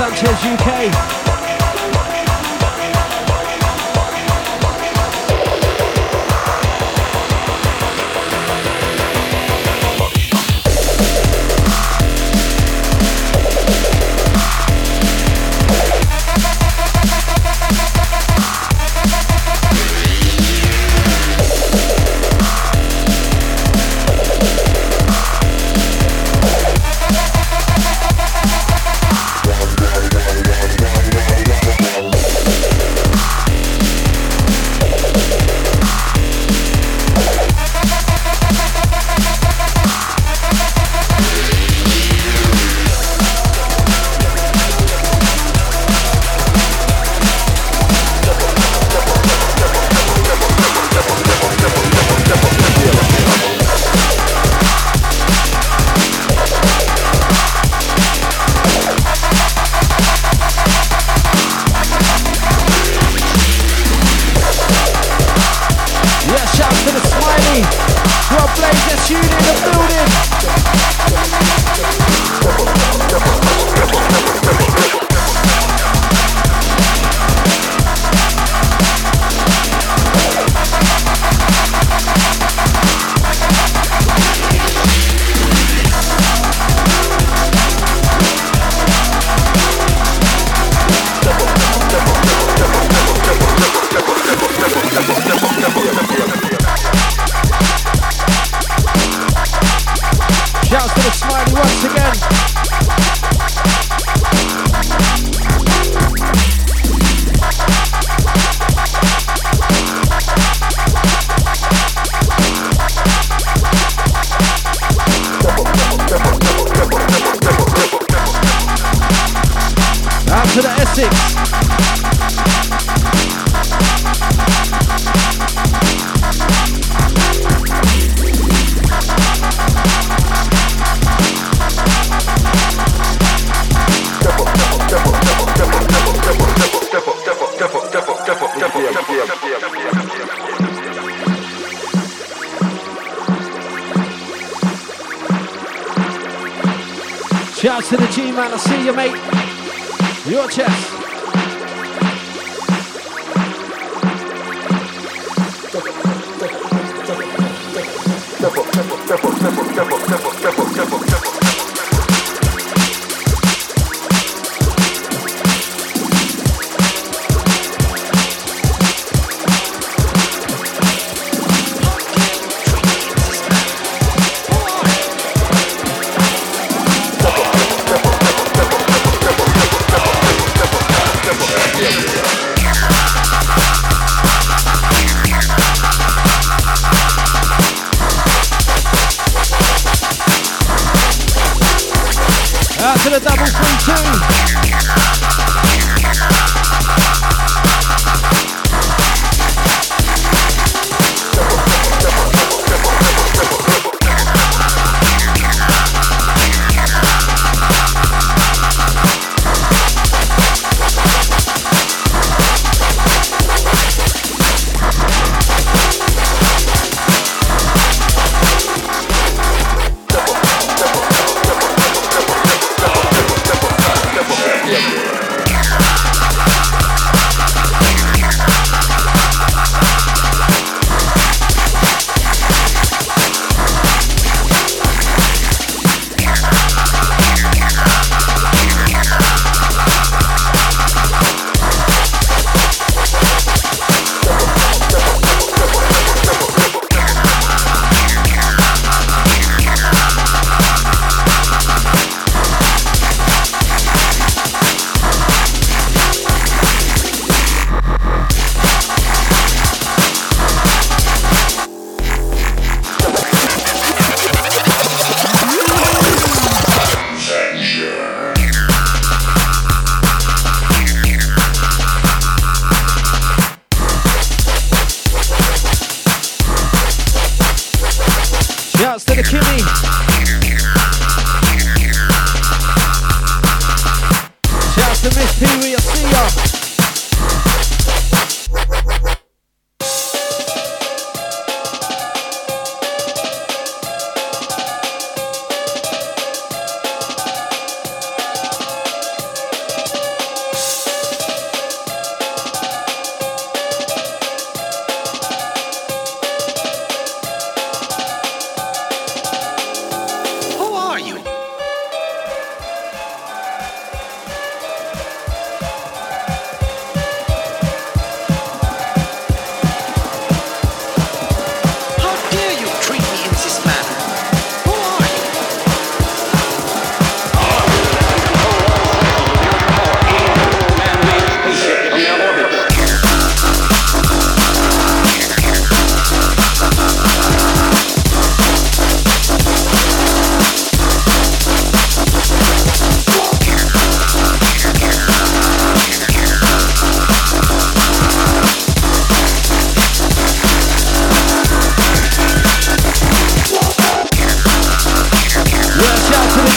Sanchez UK. Shouts to the G-Man, I see you, mate. Your chest. To the double 3-2. Shouts to the Kimmy. Shouts to Miss Pee Wee, I see ya.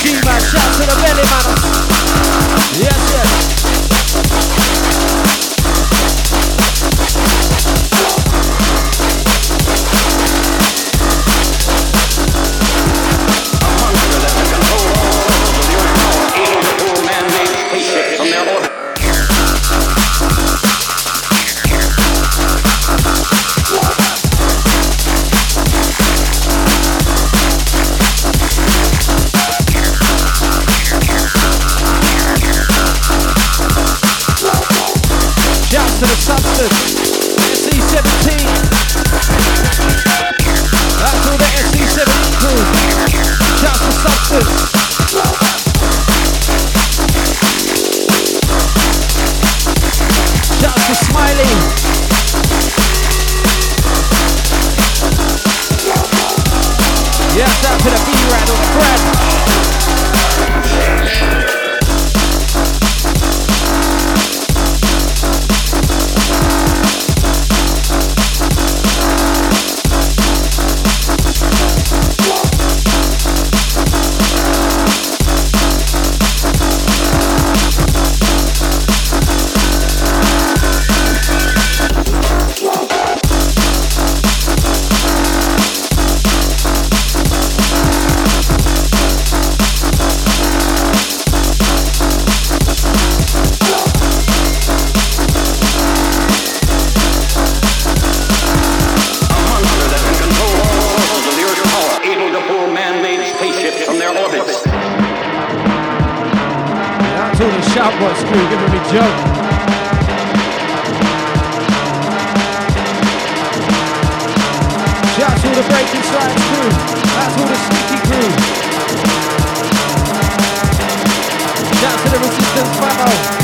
G-Man, shout to the belly man. Yes, yes. To the substance, SE17. That's all the SE17 crew. Shouts to substance. Shouts to Smiley. Yeah, shout to the B-Rad or the Brad. Shoutbox crew giving me joke. Shouts to all the Breaking Science crew. That's all the Sneaky crew. Shouts to the Resistance Famo.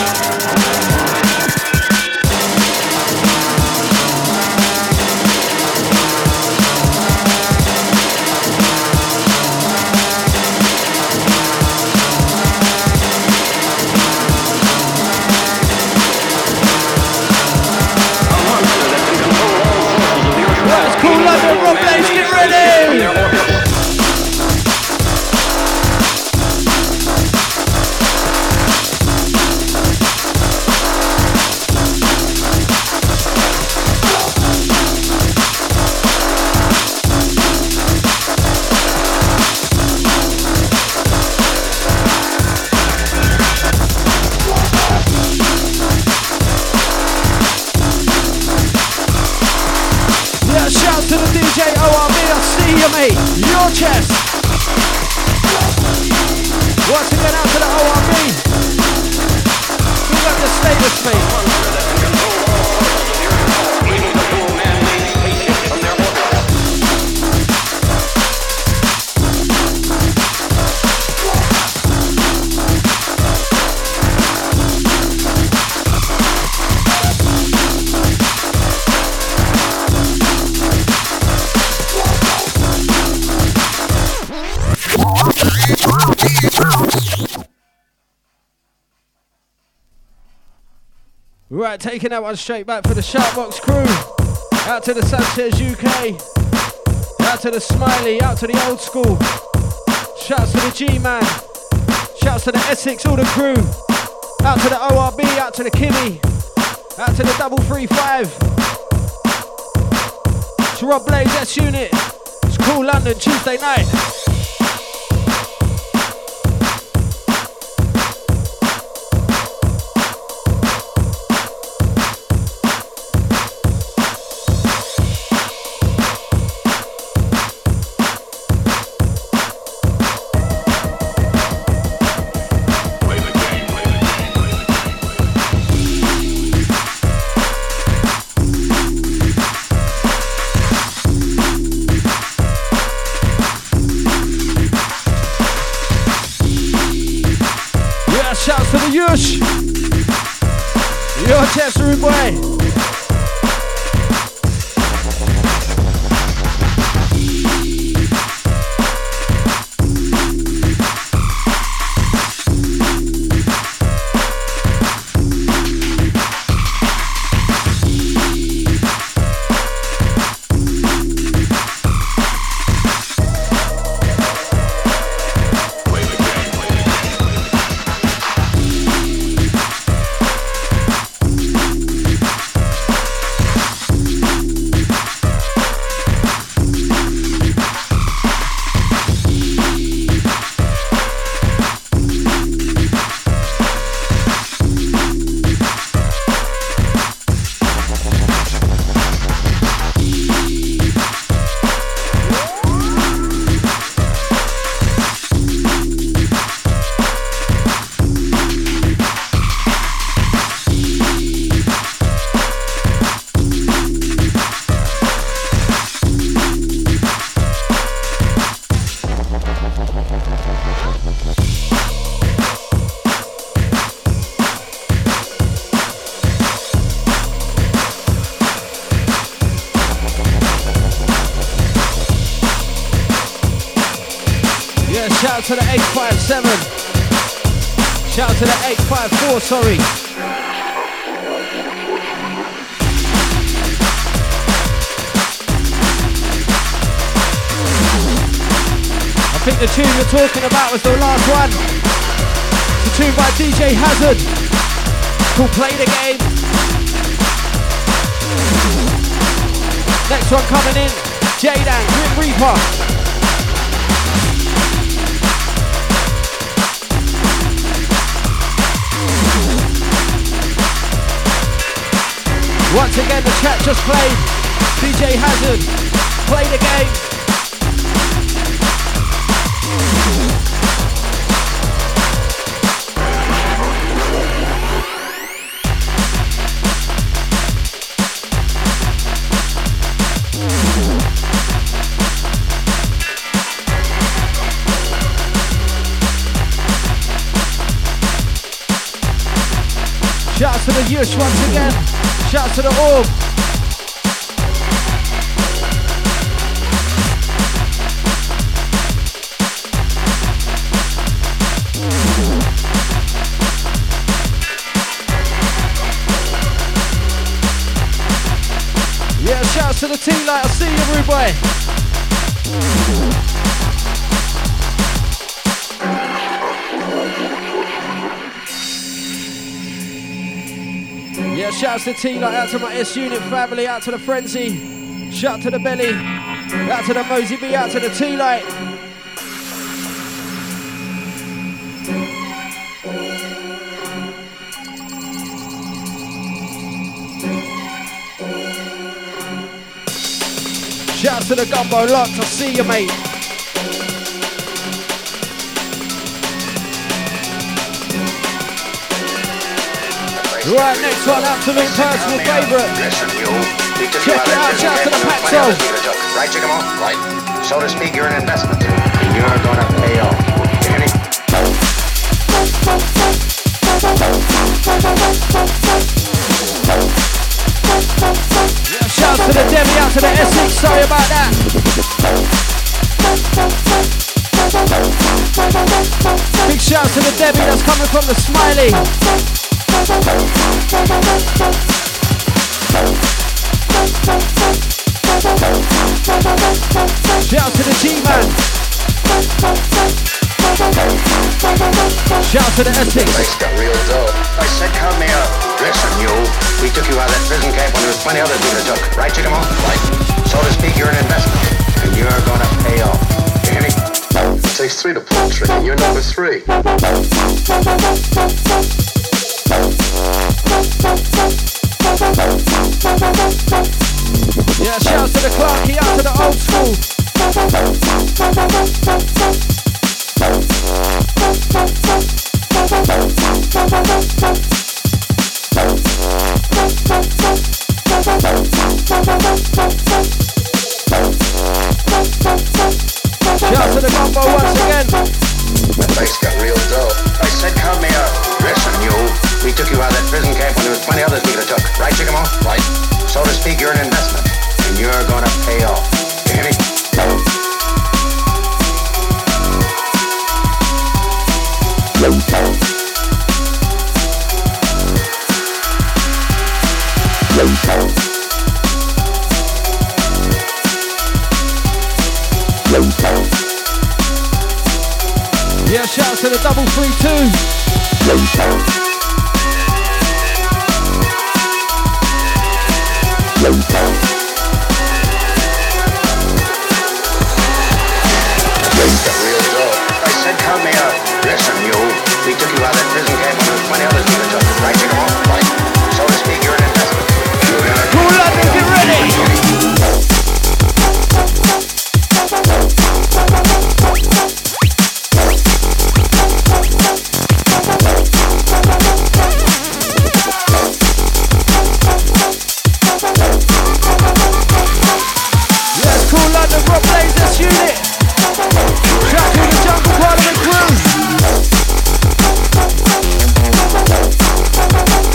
Your chest. Once again out to the ORB. Big up the status, mate. Right, taking that one straight back for the Shoutbox crew. Out to the Sanchez UK. Out to the Smiley, out to the Old School. Shouts to the G-Man. Shouts to the Essex, all the crew. Out to the ORB, out to the Kimmy. Out to the 335. To Rob Blaze, S Unit. It's Cool London, Tuesday night. Shouts to the Yush. Your chest room boy. Shout out to the 857. Shout out to the 854, sorry. I think the tune you're talking about was the last one. It's a tune by DJ Hazard called Play the Game. Next one coming in, J-Dan, Grim Reaper. Once again, the chat just played. DJ Hazard, Play the Game. Shout out to the Yush once again. Shout out to the Orb. Yeah, shout out to the T-Light. I see you, rude boy. Yeah, shout out to T-Light, out to my S-Unit family, out to the Frenzy, shout out to the Belly, out to the Mosey B, out to the T-Light. Shout out to the Gumbo Locks, I see you, mate. Right, next one, absolute personal favourite. Check it out, shout out to the Paxo. Right, check them off, right. So to speak, you're an investment. And you're gonna pay off. Yeah, shout out to the Debbie, out to the Essex, sorry about that. Big shout out to the Debbie that's coming from the Smiley. Shout out to the G-Man. Shout out to the Essex. Place got real dull. I said count me out. Listen, you. We took you out of that prison camp when there was plenty others we could have took. Right, Chickamo? Right. So to speak, you're an investment. And you're gonna pay off. You hear me? It takes 3 to pull a trigger. You're number 3. Yeah, shout out to the Clarkie, out to the old school. Shout out to the Gumbo once again. The place got real dull. I said count me out. Listen, you. We took you out of that prison camp when there was plenty others we could have took. Right, Chickamo? Right. So to speak, you're an investment. And you're gonna pay off. You hear me? Yeah, shout out to the 332. I said count me out. Listen, you. We took you out of that prison camp when there was plenty others we could have took. Right, Chickamo? Right. So to speak, you're an investment. Cool London, get ready! Yes, Cool London, Rob Blaze, S-Unit. Shout to the Jungle Parliament crew.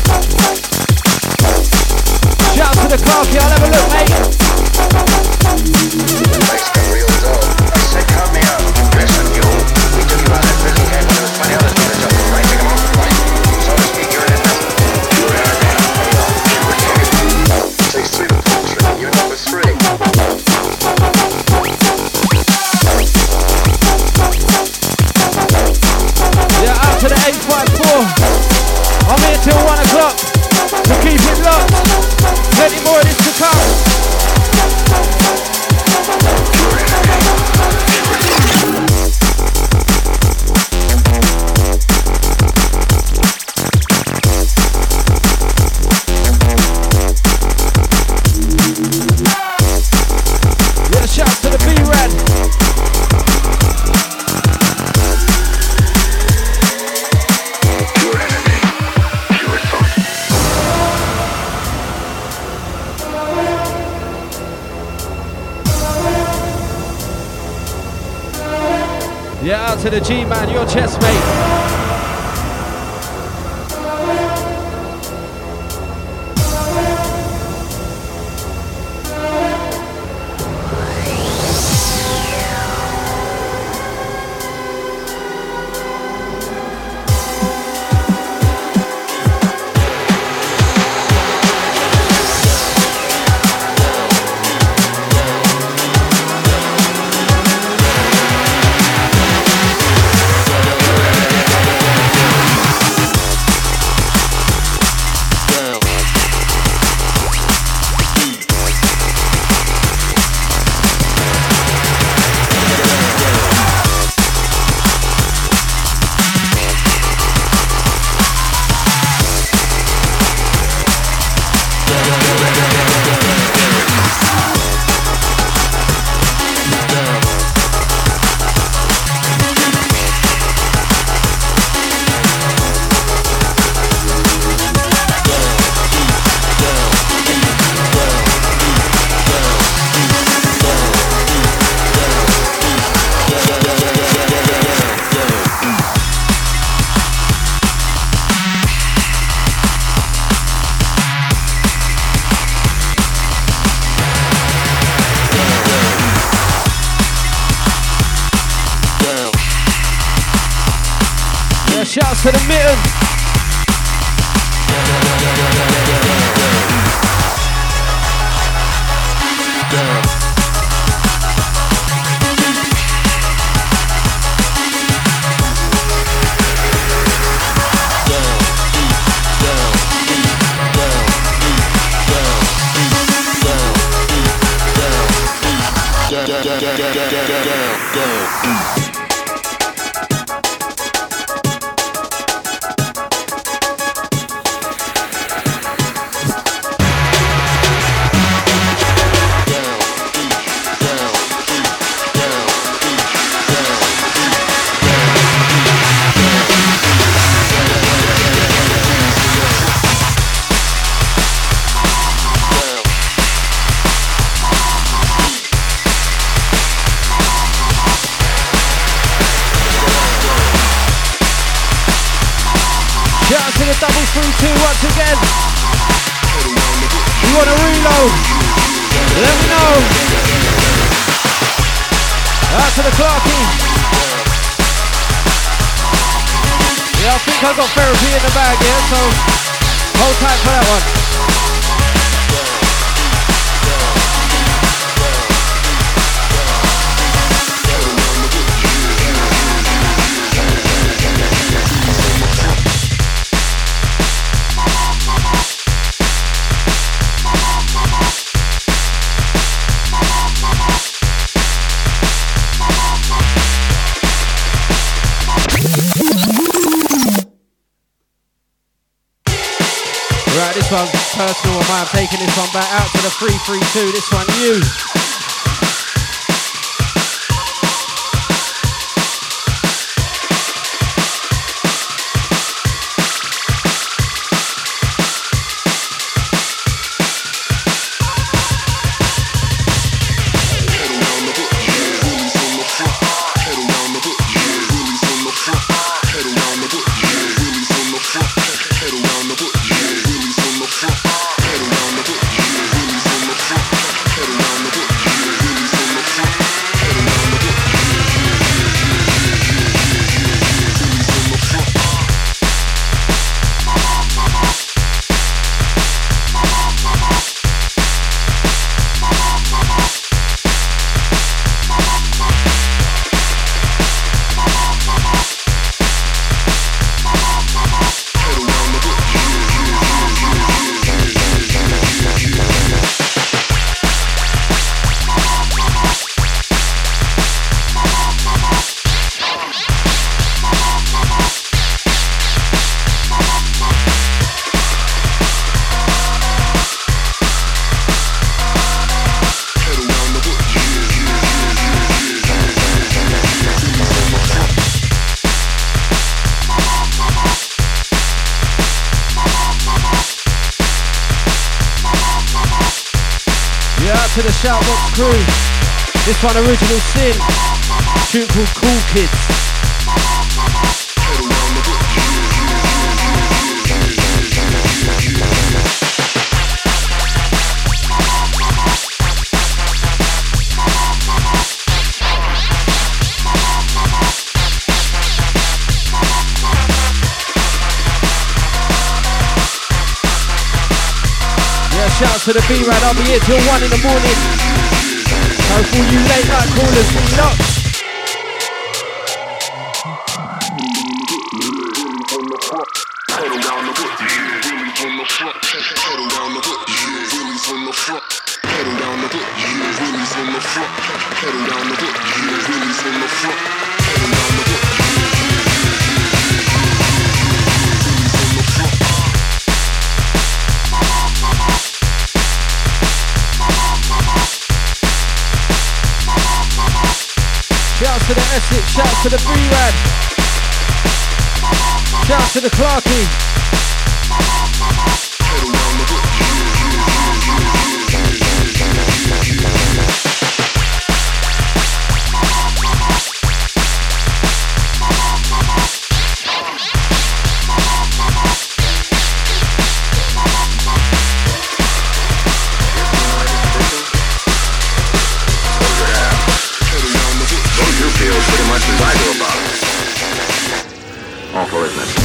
Out to the G-Man, your chest mate. Shouts to the mitten. Once again, you want to reload? Let me know. Out to the Clarky. Yeah, I think I got therapy in the bag here, so hold tight for that one. Right, this one's personal of mine. I'm taking this one back out to the 332. This one, you. To the Shoutbox crew. This one, Original Sin. Tune called Cool Kids. Shouts to the B-Rad, I'll be here till 1 in the morning. So for you late night callers, we locked. Shouts to the Essex, shouts to the B-Rad, shouts to the Clarkie. Pretty much as I do about it. Awful, isn't it?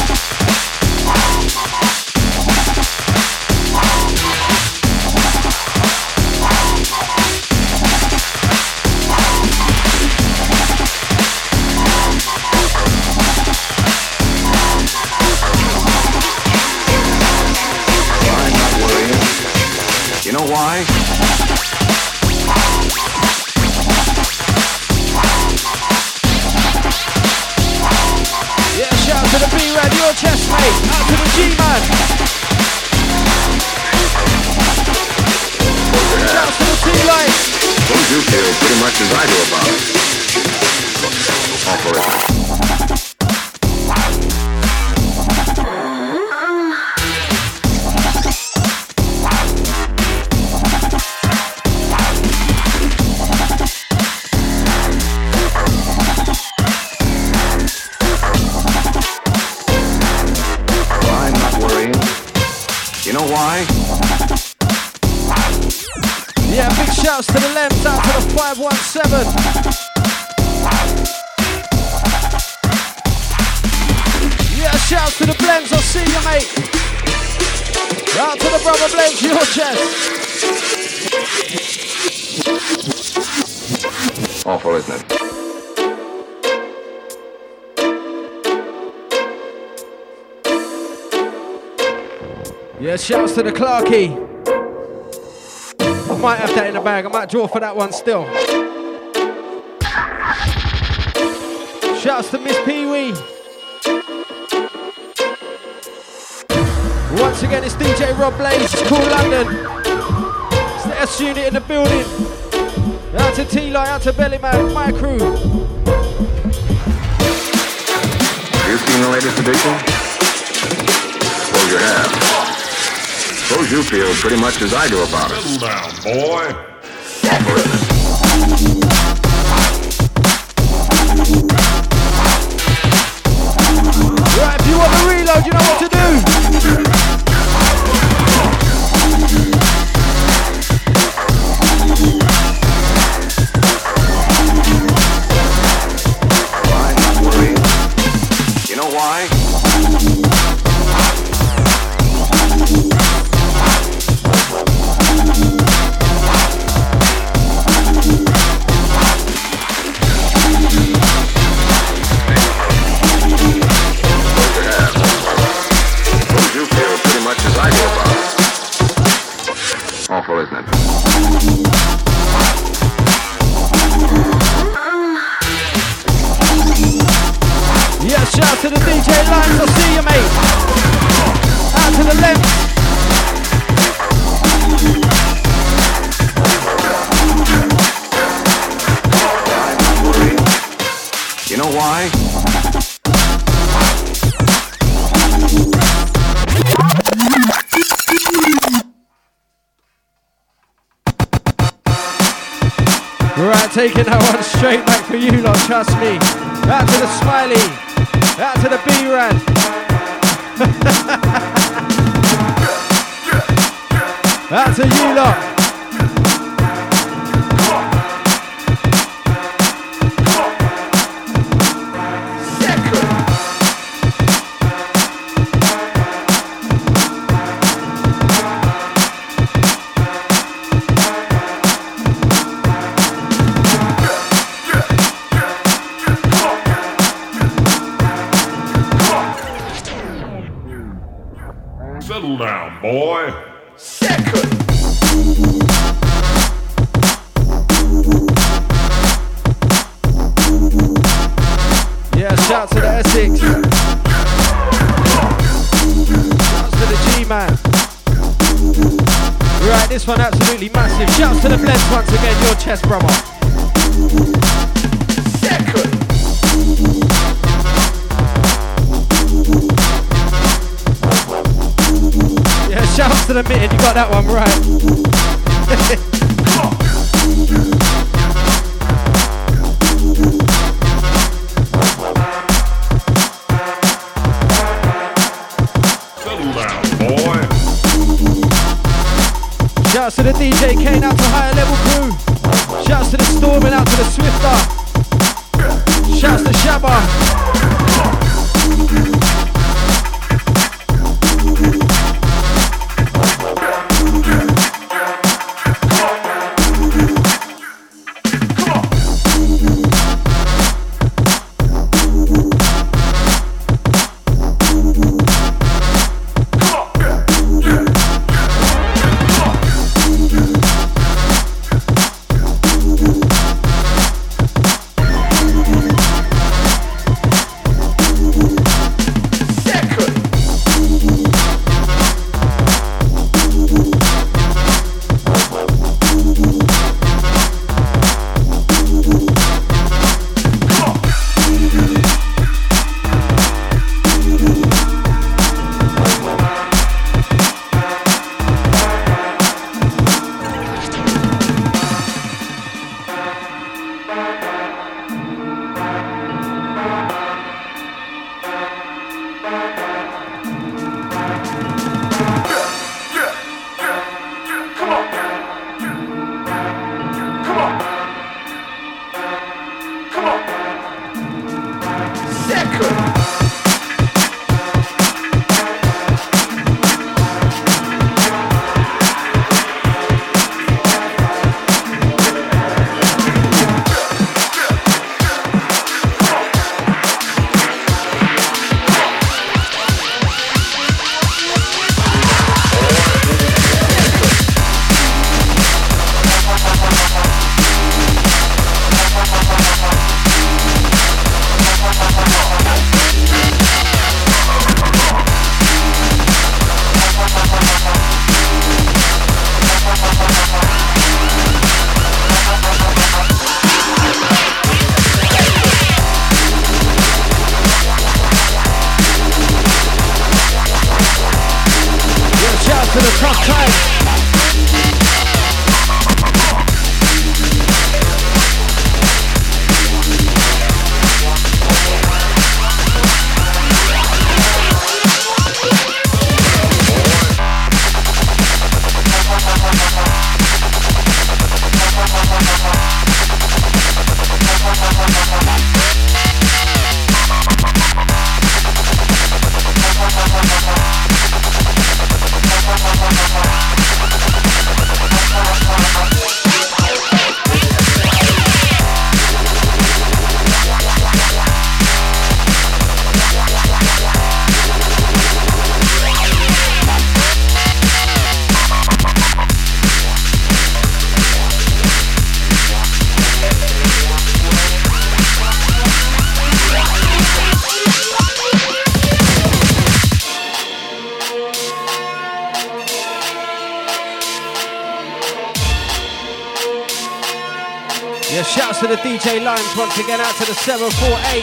I'm not worrying. You know why? Shout to the B-Rad, your chest mate. Out to the G-Man. Shout to the T-Light. Those you feel pretty much as I do about it. Awful, isn't it? Why? Yeah, big shouts to the Lems, out to the 517. Yeah, shouts to the Blends, I'll see you, mate. Out to the brother Blends, your chest. Awful, isn't it? Yeah, shouts to the Clarkie. I might have that in the bag. I might draw for that one still. Shouts to Miss Pee-wee. Once again, it's DJ Rob Blaze. It's Cool London. It's the S unit in the building. Out to T-Light, out to Bellyman, my crew. Have you seen the latest edition? Well, you have. Suppose you feel pretty much as I do about it. Settle down, boy. Awful, isn't it? Right, if you want to reload, you know what to do. I'm not worried. You know why? Awful, isn't it? Yeah, shout to the DJ Lines, I'll see you, mate. Out to the left. You know why? Right, taking that one straight back for you lot, trust me. Out to the Smiley, out to the B-Rad. Out to you lot. Settle down, boy. Second. Yeah, shout to the Essex. Shouts to the G-Man. Right, this one absolutely massive. Shouts to the Blends once again, your chest, brother. Second. Yeah, shouts to the Mitten, you got that one right. Shouts to the DJ Kane, out to Higher Level Crew. Shouts to the Storm and out to the Swifter. Shouts to Shabba. To the DJ Limes once again, out to the 748.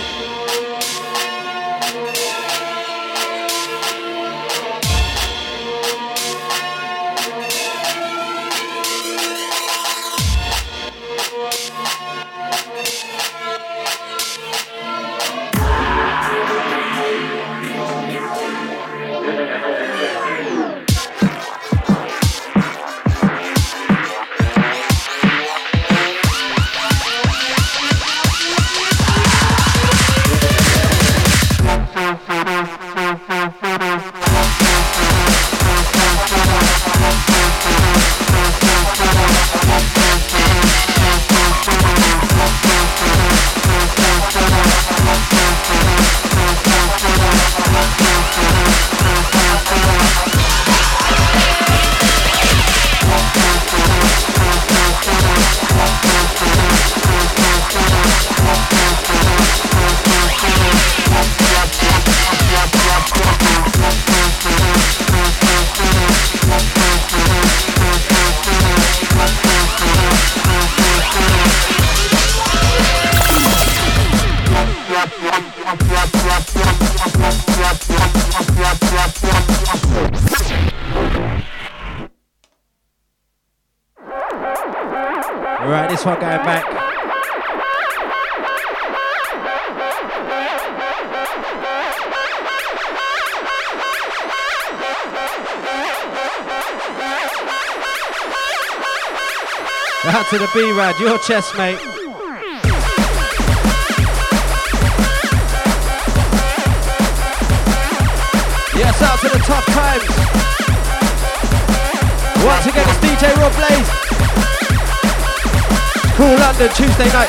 one going back. Out to the B-Rad, your chest, mate. Yes, out to the Tough Times. Once again, it's DJ Rob Blaze. Cool London, Tuesday night.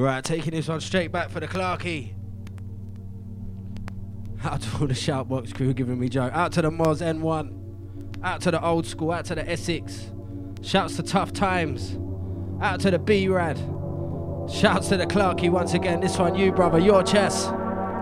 Right, taking this one straight back for the Clarky. Out to all the Shoutbox crew giving me joke. Out to the Moz N1. Out to the Old School. Out to the Essex. Shouts to Tough Times. Out to the B-Rad. Shouts to the Clarky once again. This one, you brother, your chest.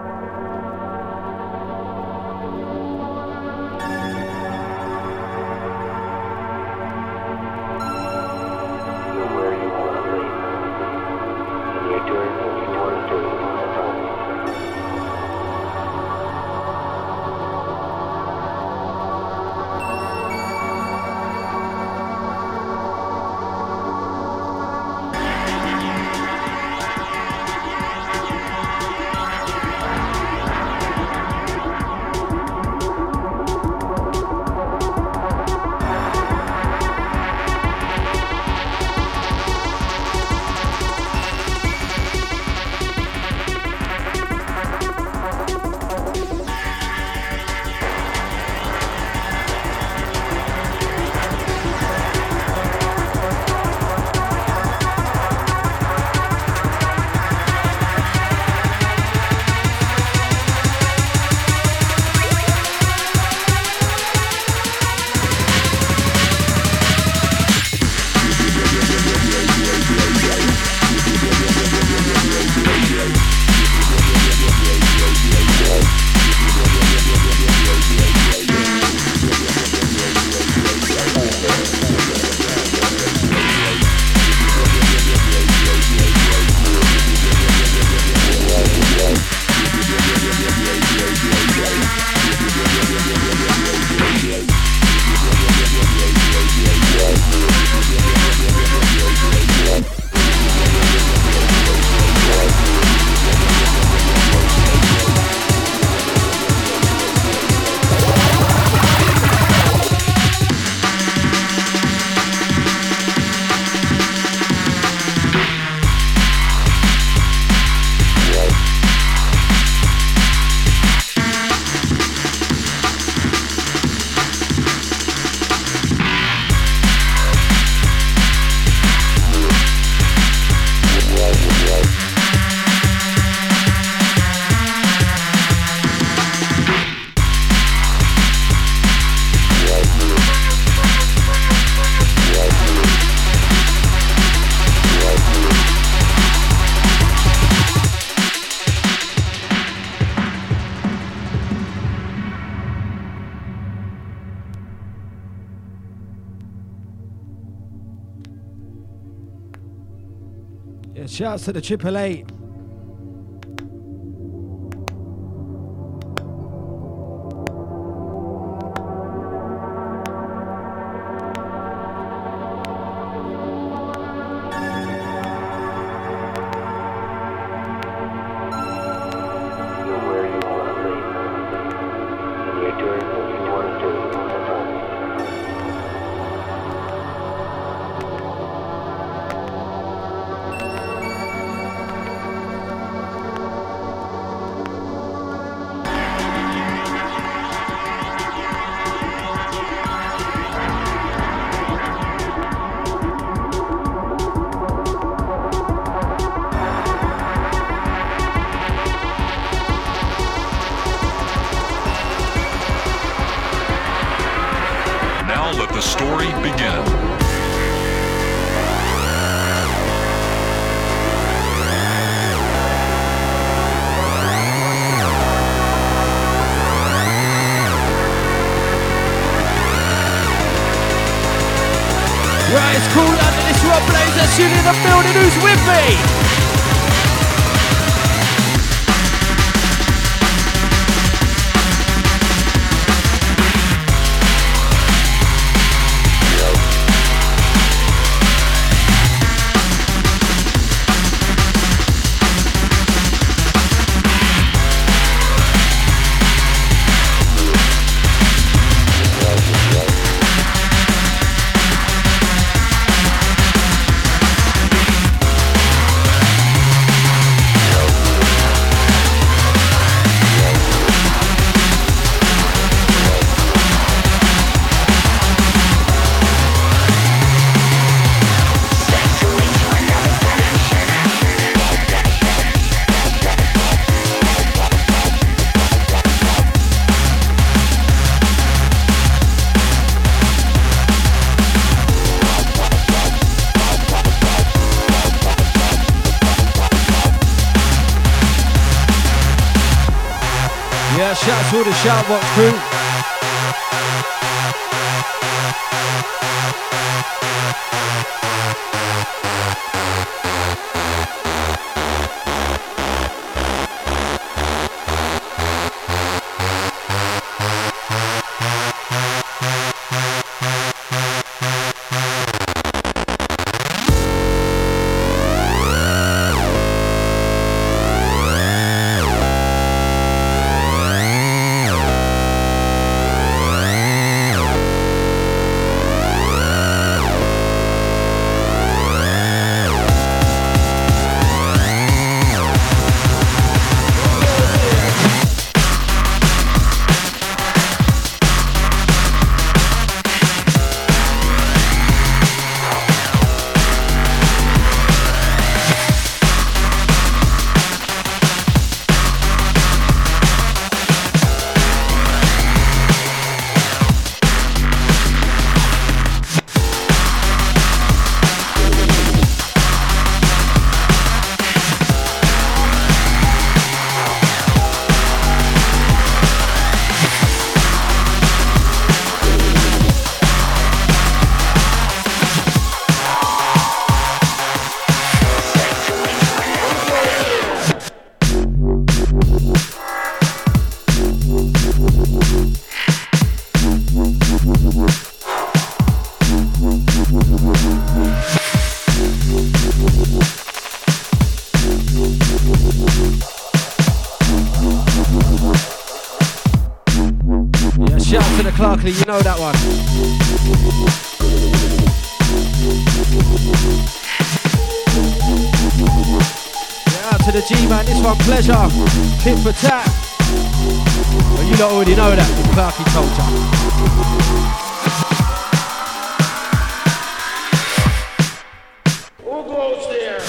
Yeah, shouts to the 888. In the building, who's with me? Shouts to all the Shoutbox crew. Clarkley, you know that one. Yeah, out to the G-Man, this one, Pleasure. Tip for tap. Well, you lot already know that, if Clarky told you. Who goes there?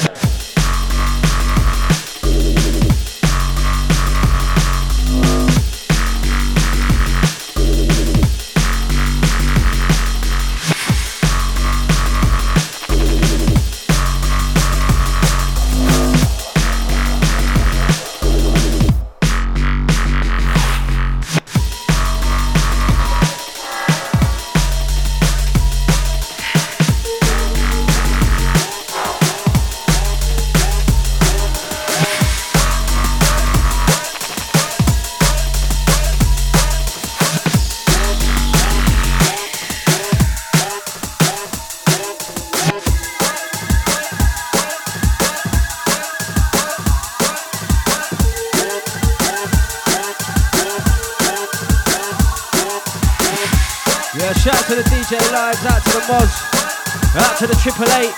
Shout to the DJ Lives, out to the Moz, out to the 888.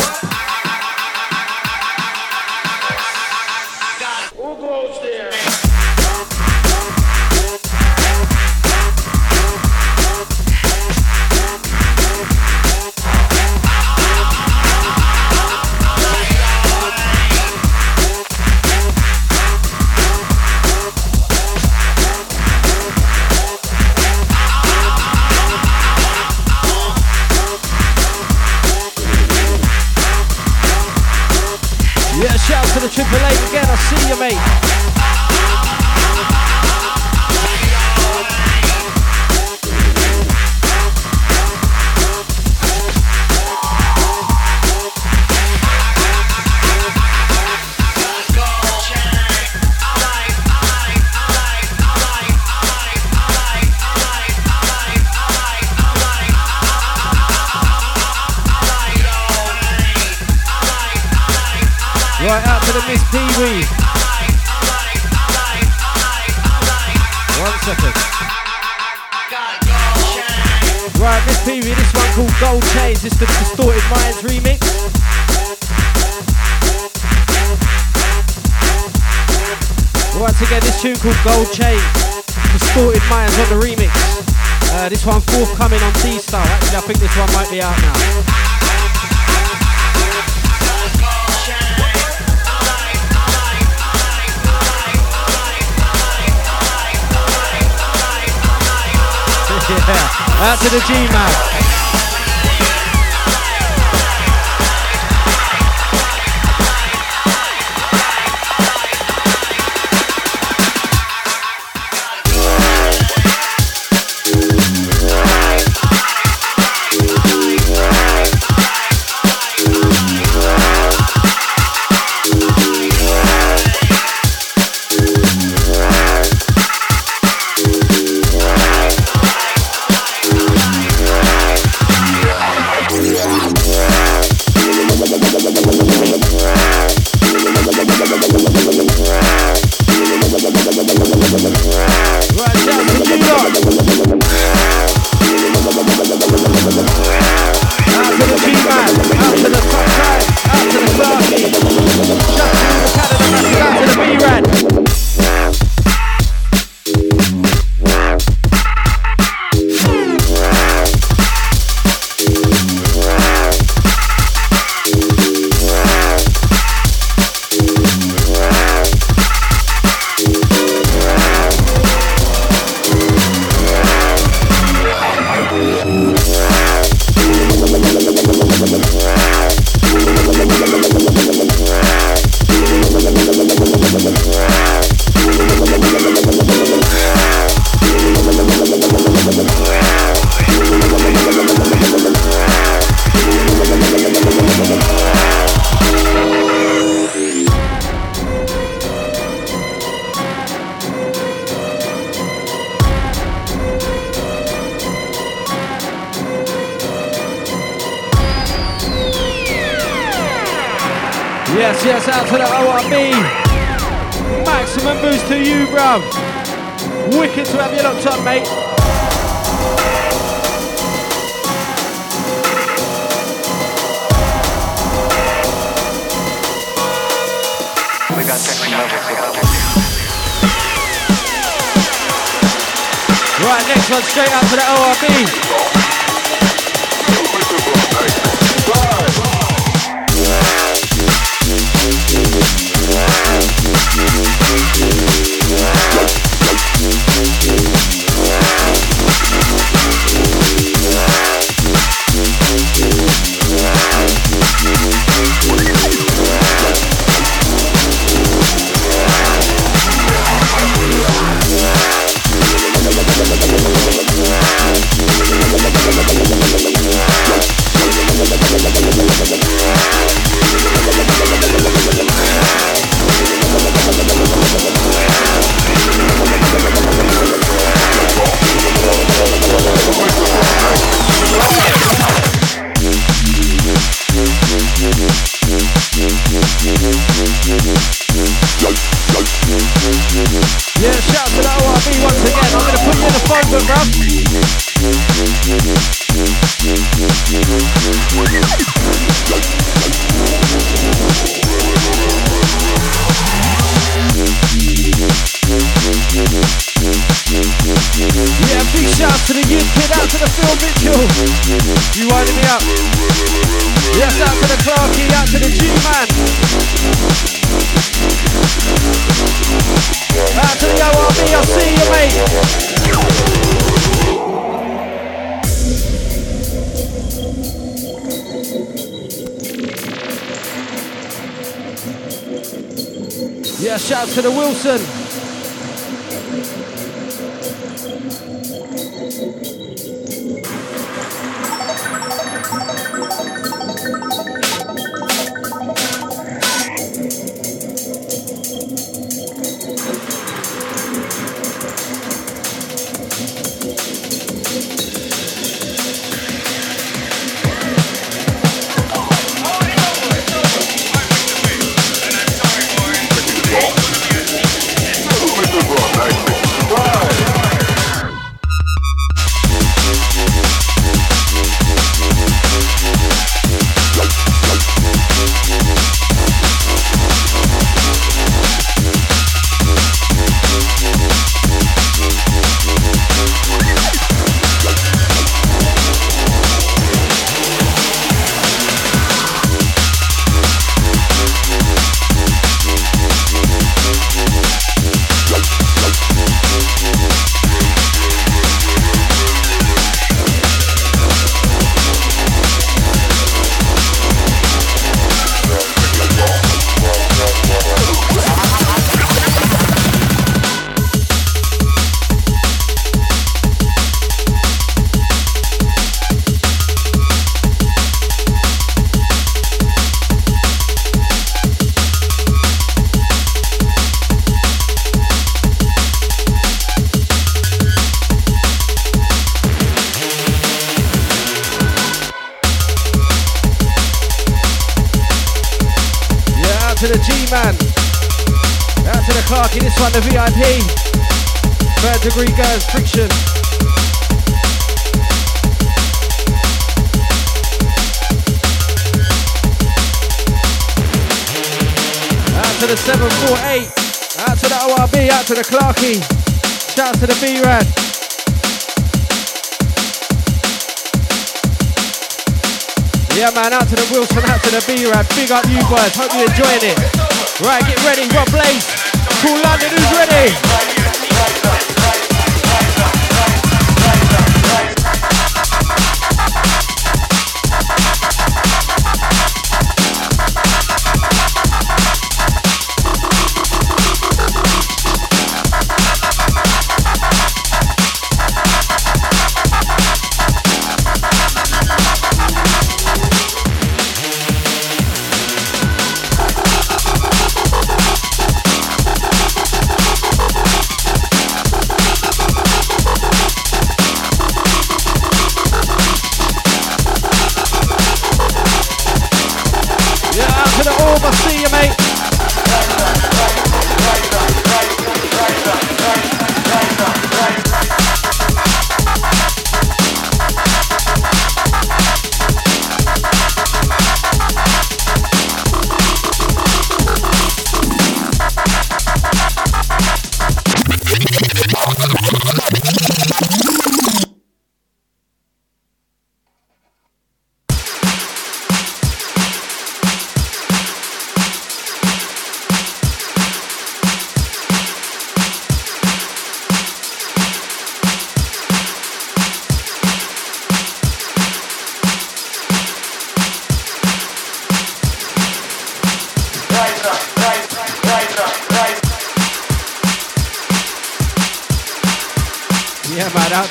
Who goes there? Shout to the 888 again, I see you, mate. Right, out to the Miss Pee-wee. 1 second. Right, Miss Pee-wee, this one called Gold Chains. It's the Distorted Minds remix. Once again, this tune called Gold Chains. Distorted Minds on the remix. This one forthcoming on D-Style. Actually, I think this one might be out now. Yeah, out to the G-Man. Yes, out to the ORB. Maximum boost to you, bruv. Wicked to have you locked up, mate. We got different levels. Right, next one straight out to the ORB. You winding me up? Yes, out to the Clarky, out to the G-Man. Out to the ORB, I'll see you, mate. Yeah, shout out to the Wilson. This one, the VIP. Third degree girls, friction. Out to the 748. Out to the ORB, out to the Clarky. Shout out to the B-Rad. Yeah man, out to the Wilson, out to the B-Rad. Big up you boys, hope you're enjoying it. Right, get ready, Rob Blaze. Cool London, who's ready?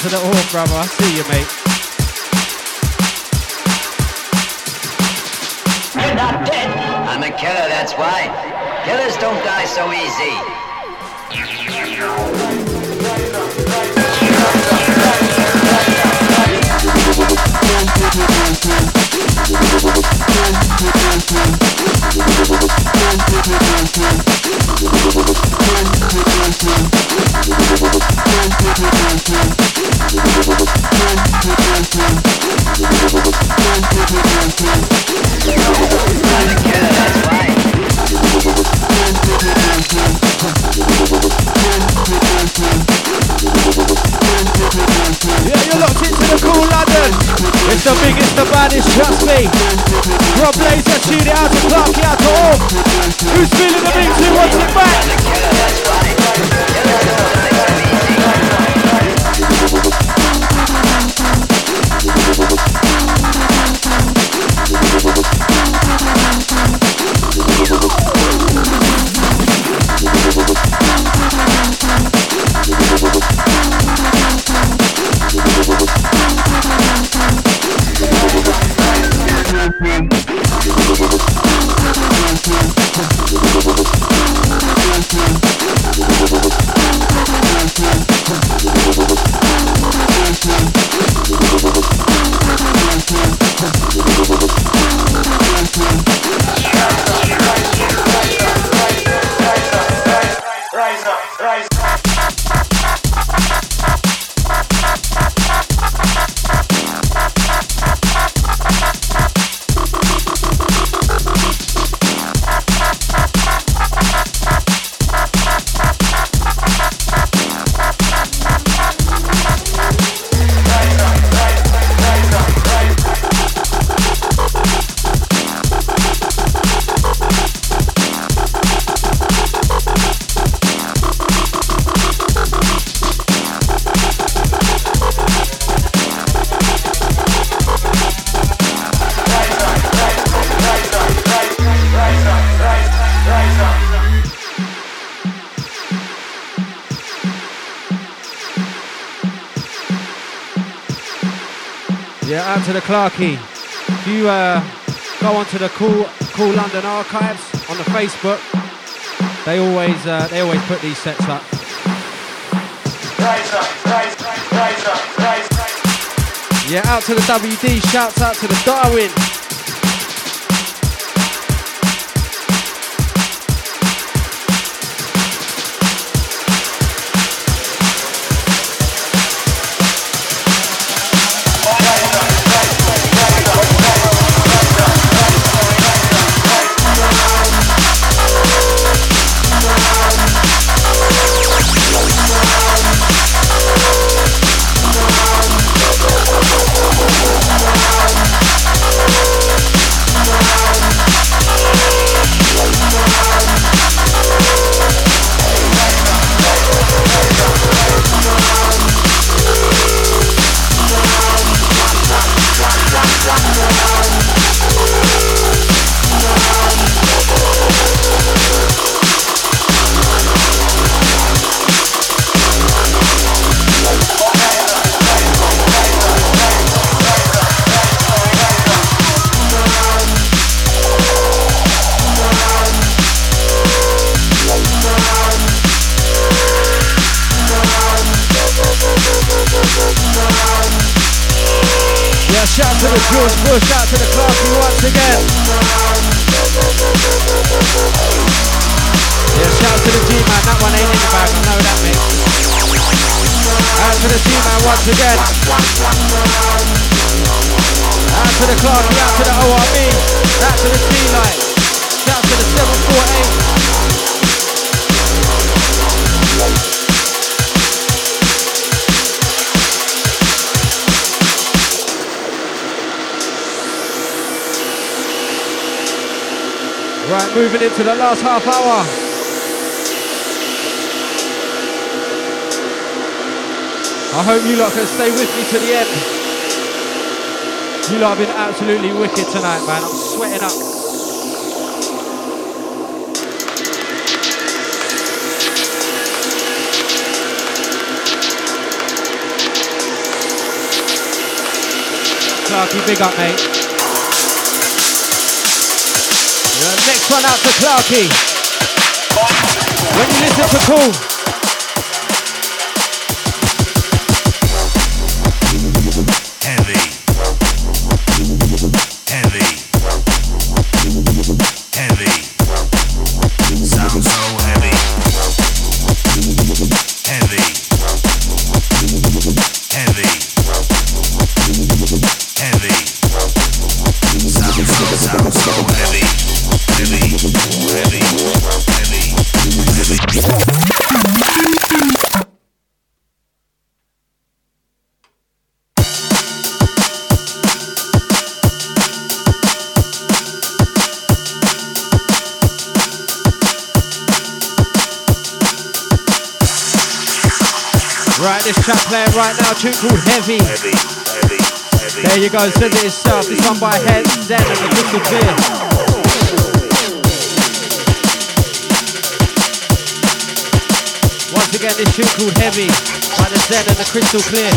to the Orb, brother. I see you, mate. You're not dead. I'm a killer, that's why. Killers don't die so easy. Yeah, you're locked into the cool London. It's the biggest, the baddest, trust me. Rob Laser, shoot it out to Clarky, out to all. Who's feeling the mix? Who wants it back? To the Clarky. If you go onto the Cool London archives on the Facebook, they always put these sets up. Yeah, out to the WD, shouts out to the Darwin. Shout to the George Bush, out to the Clarky once again. Yeah, shout to the G-Man, that one ain't in the bag, I know that, mate. Out to the G-Man once again. Out to the Clarky, out to the ORB, out to the T-Light. Shout to the 748. Right, moving into the last half hour. I hope you lot can stay with me to the end. You lot have been absolutely wicked tonight, man. I'm sweating up. Clarky, big up, mate. Next one out to Clarky. When you listen to Cool. Heavy. Heavy. Heavy. Sounds so heavy. Heavy. Heavy. Heavy. Sounds so heavy. Heavy. Heavy. Heavy. Heavy. Right, this track playing right now, tune called Heavy. There you go, says it itself. This one by Head, Zen and the Crystal Clear. Once again, this tune called Heavy by the Zen and the Crystal Clear.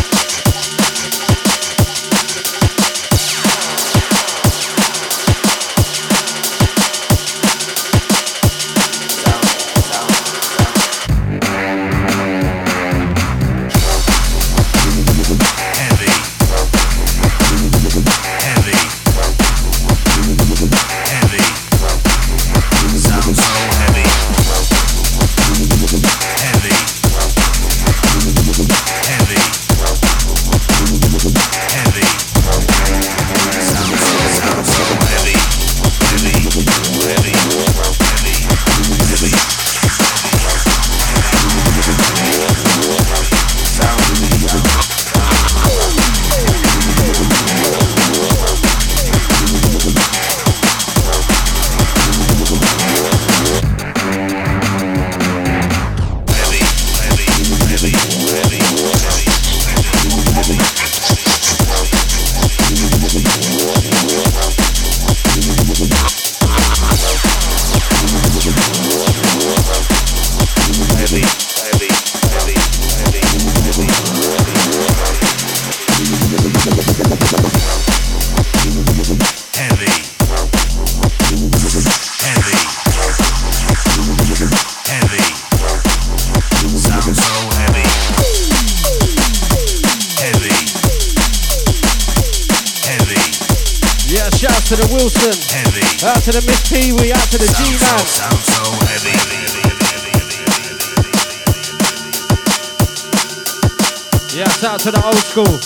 To the Wilson, heavy. Out to the Miss Pee-wee, out to the G-Man. Sounds so heavy. Yes, out to the old school.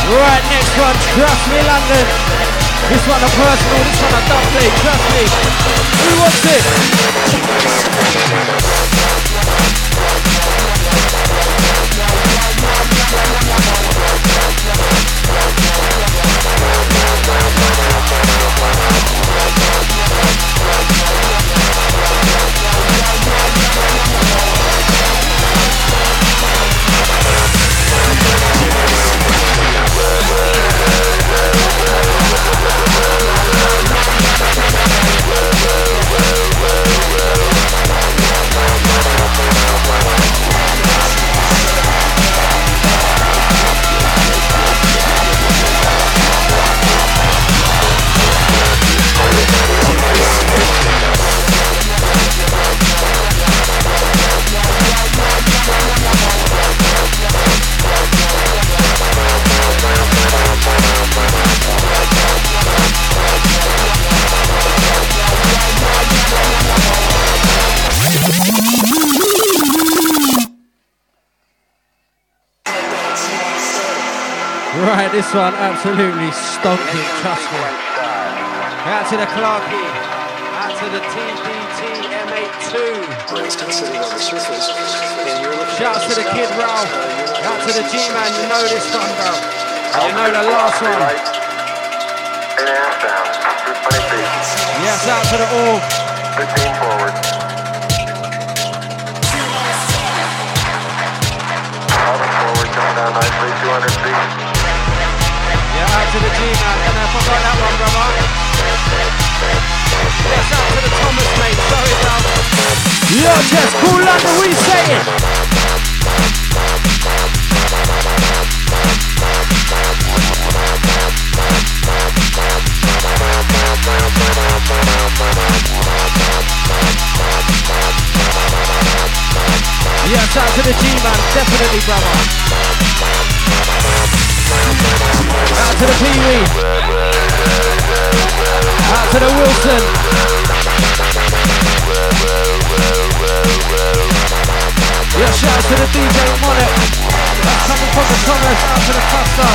Right, next one, trust me, London. This one a personal, this one a dub play, trust me. Who wants it? Right, this one absolutely stonking, trust me. Out to the Clarkie, out to the TDT M82. Shouts to the Kid Ralph, out to the G-Man, you know this one, bro. You know the last one. Yes, out to the Orb. 15 forward. Forward, coming down nicely, 200 feet. Yeah, out to the G-Man, and I forgot that one, brother. Yes, out to the Thomas, mate, sorry, bro. Yo, Jess, cool London, what you saying? Yes, out to the G-Man, definitely, brother. Out to the Pee-wee. Out to the Wilson. Yeah, shout out to the DJ Monet. That's coming from the Thomas. Out to the Cluster.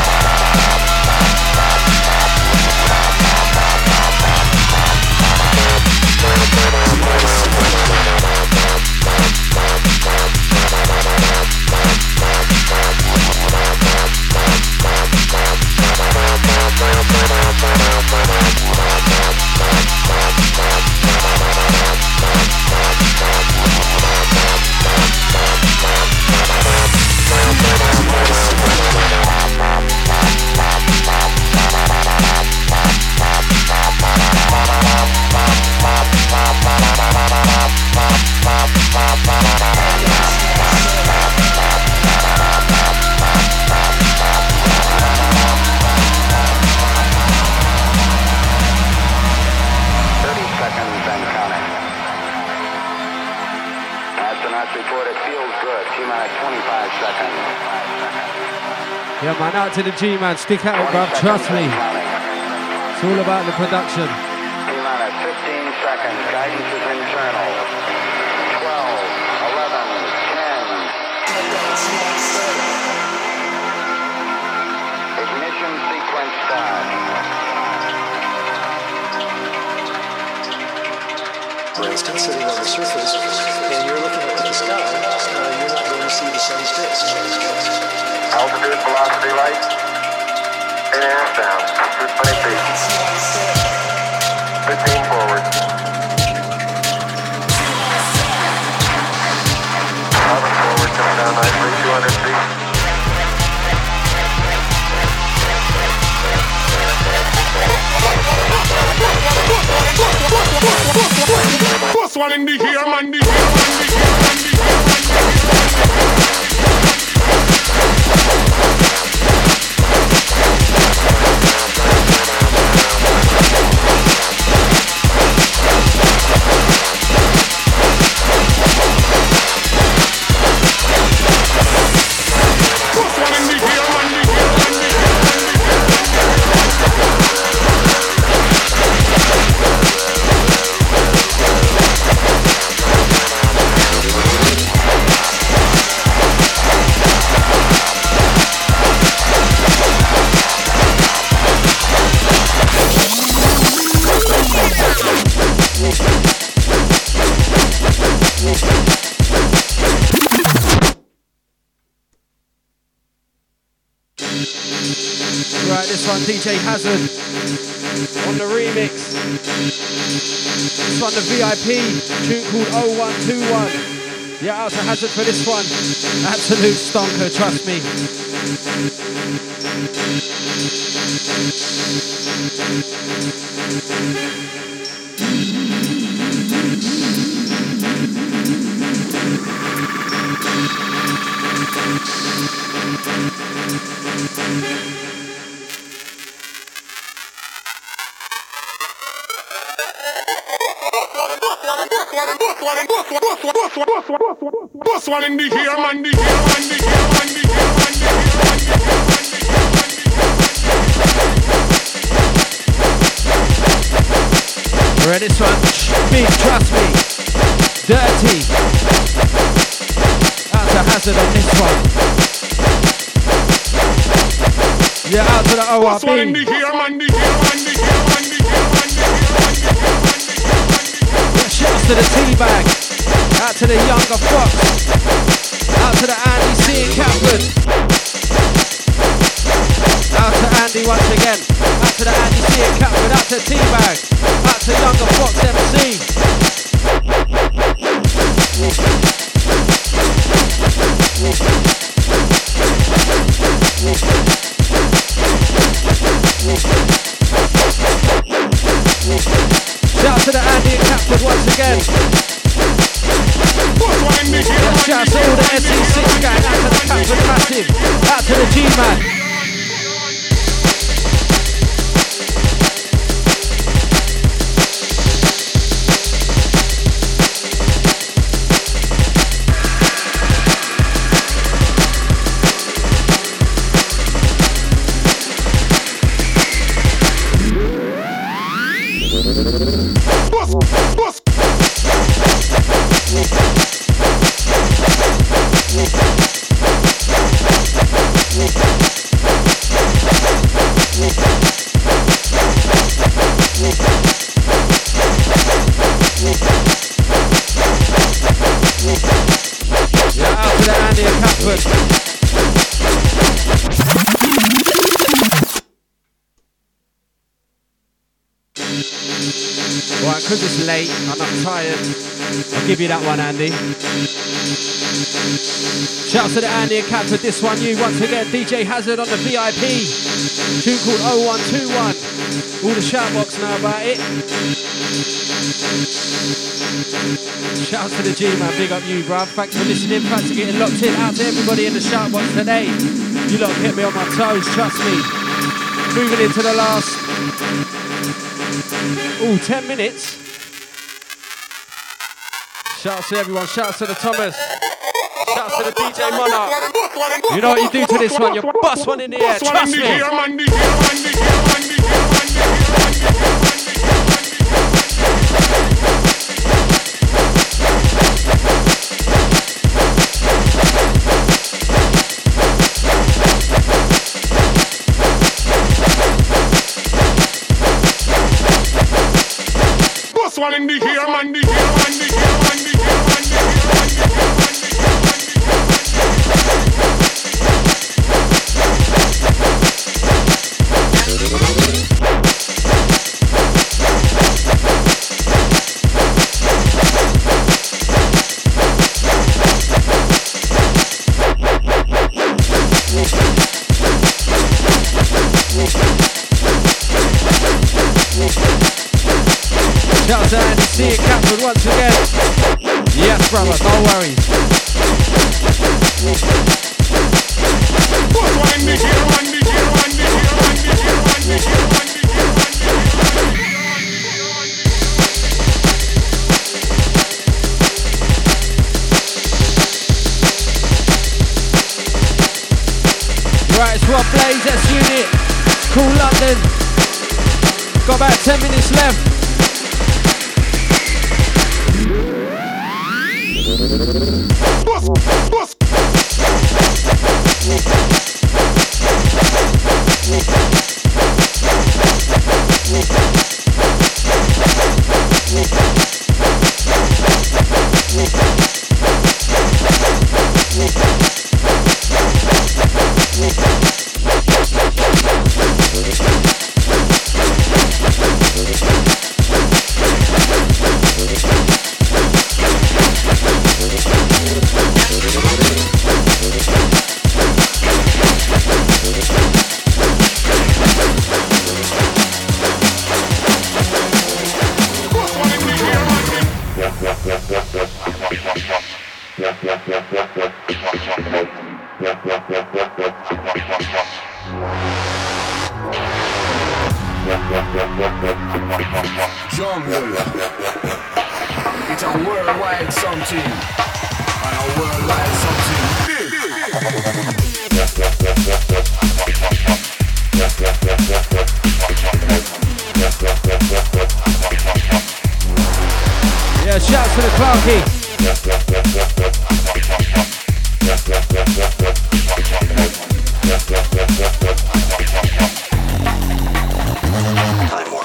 Yeah, man, out to the G-Man, stick at it, bruv, trust me. It's all about the production. T-man at 15 seconds, guidance is internal. 12, 11, 10. Ignition sequence start. For instance, sitting on the surface, and you're looking up at the sky, you're not going to see the sun's disk. Altitude, velocity, light. And down. 20 feet. 15 forward. Forward, coming down nicely, 200 feet. First one in the here, man, Right, this one, DJ Hazard on the remix. This one, the VIP tune called 0121. Yeah, out to Hazard for this one. Absolute stonker, trust me. Boss one in the here, man, the here, man, the here, man, the here, man, the here, man, the here. Right, this one, big, trust me. Dirty. Out to Hazard on this one. Yeah, out to the ORB. Boss one in the here, man, the here, man, the here, man, the here, man, the here, man, the here, man, the here, man, the here. Yeah, shouts to the T-Bag. Out to the Younger Fox. Out to the Andy C in Catford. Out to Andy once again. Out to the Andy C in Catford. Out to T-Bag. Out to Younger Fox MC. Shout to the Andy in Catford once again. Shout out to all the SE6 gang, out to the Catford Massive, out to the G-Man. Because it's late and I'm tired, I'll give you that one, Andy. Shout out to the Andy and Cat for this one. You once again, DJ Hazard on the VIP. Tune called 0121. All the shoutbox know about it. Shout out to the G-Man, big up you, bruv. Thanks for listening, thanks for getting locked in. Out to everybody in the shoutbox today. You lot kept me on my toes, trust me. Moving into the last 10 minutes. Shout out to everyone, shout out to the Thomas. Shout out to the DJ Monarch. You know what you do to this one, you bust one in the air, trust me. One in the here, man, the here, man, the here, man, the here, man, the here, man, the Shout out to Andy C in Catford once again. Yes, brother, no worries. Right, it's Rob Blaze, that's Unit. It's Cool London. Got about 10 minutes left. Jungle. It's a worldwide something. And a worldwide something big. Yeah, shouts to the Clarkie. Time Warp.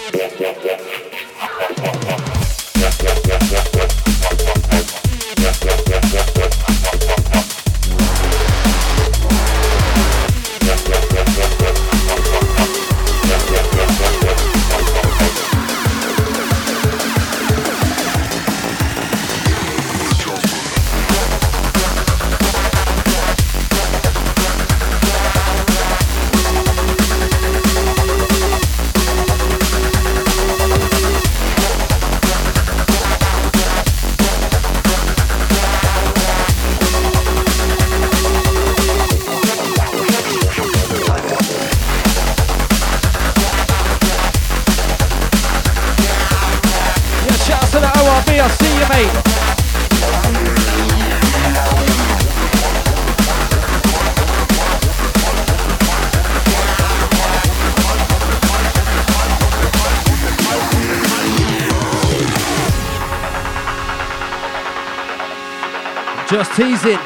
I'll see you, mate. Just teasing.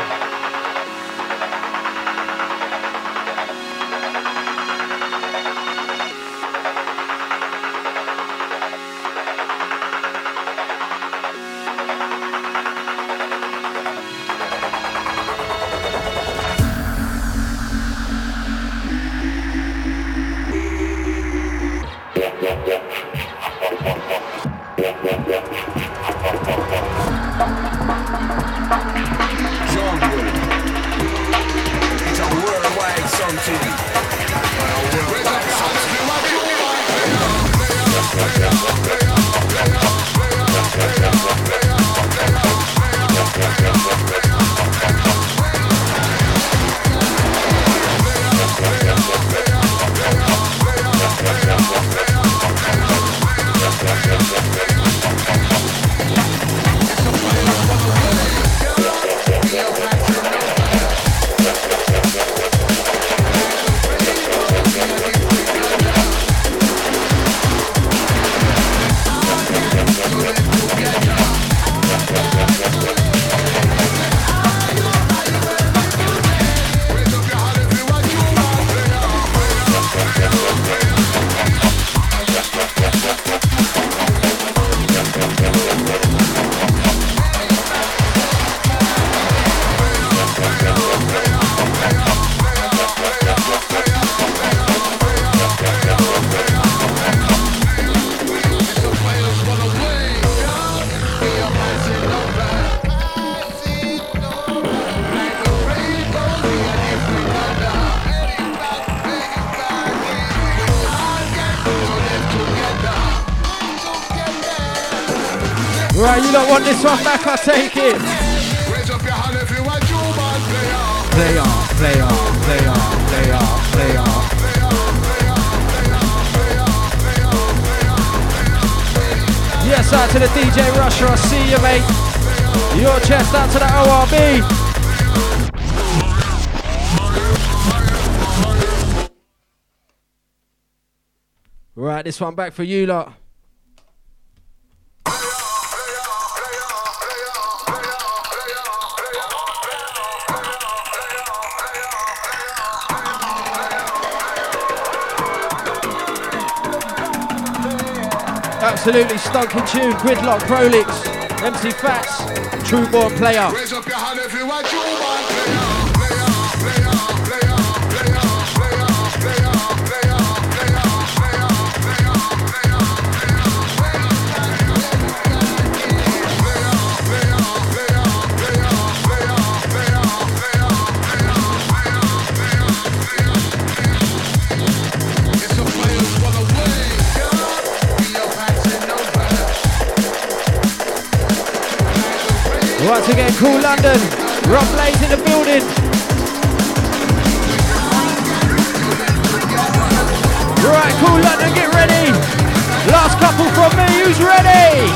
Right, you don't want this one back, I take it. Raise up your hand if you want to, man. Play on, play on, play on, play on, play on. Yes, out to the DJ Rusher, I see you, mate. Your chest out to the ORB. Right, this one back for you lot. Absolutely stunking tune, Gridlock, Prolix, MC Fats, True Born Player. Raise up your hand if you want to, man. Once again, Cool London, Rob Blaze in the building. Liverpool, London, get ready. Last couple from me, who's ready?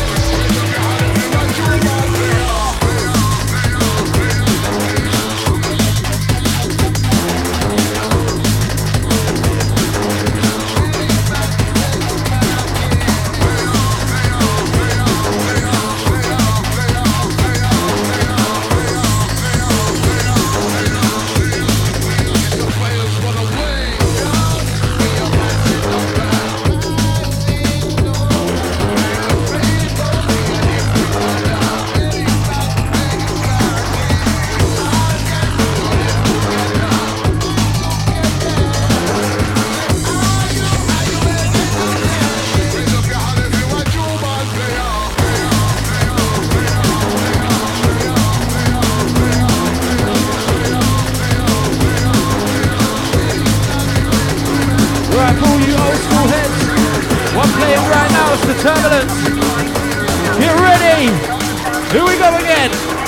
Turbulence. Get ready. Here we go again.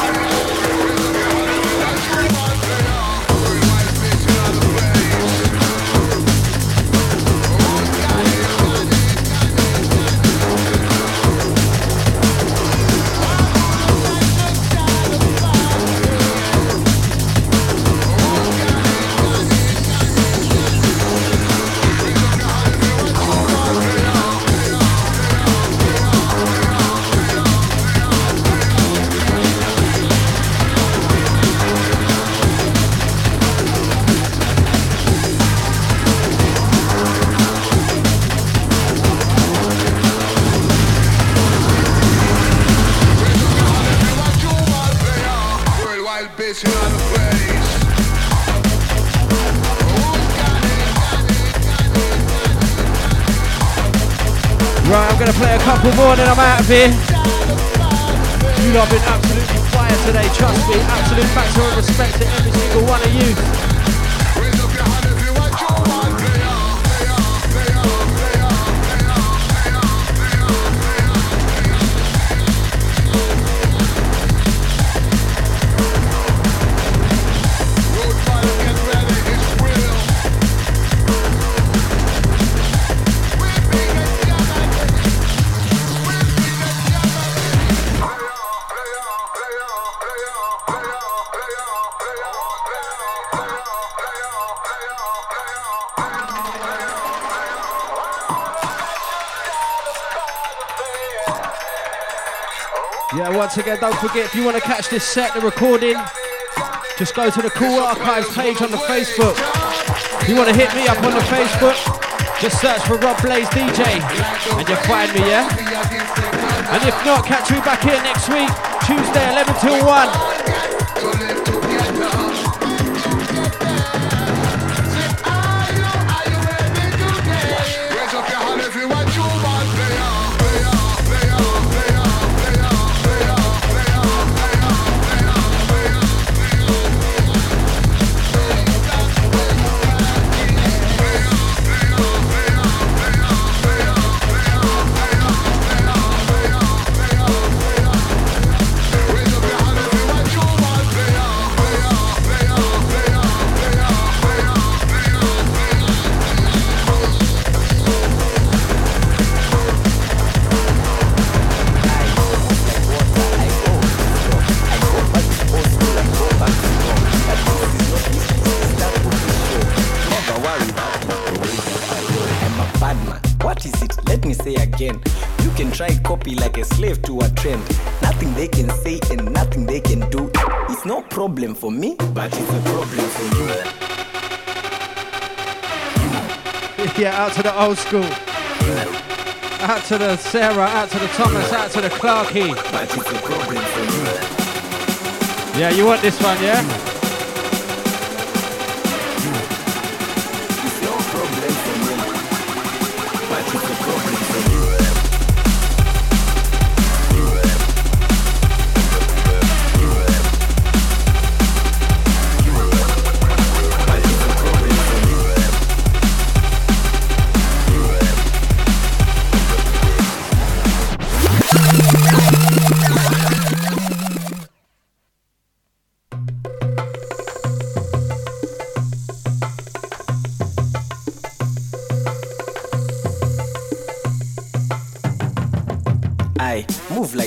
Right, I'm going to play a couple more and then I'm out of here. You lot have been absolutely fire today, trust me. Absolute maximum respect to every single one of you. Yeah, once again, don't forget, if you want to catch this set, the recording, just go to the Cool Archives page on the Facebook. If you want to hit me up on the Facebook, just search for Rob Blaze DJ and you'll find me, yeah? And if not, catch me back here next week, Tuesday 11 till 1. You can try copy like a slave to a trend. Nothing they can say and nothing they can do. It's no problem for me, but it's a problem for you. Yeah, out to the old school. Out to the Sarah, out to the Thomas, out to the Clarky. But it's a problem for you. Yeah, you want this one, yeah? It's no problem for me, but it's a problem for you.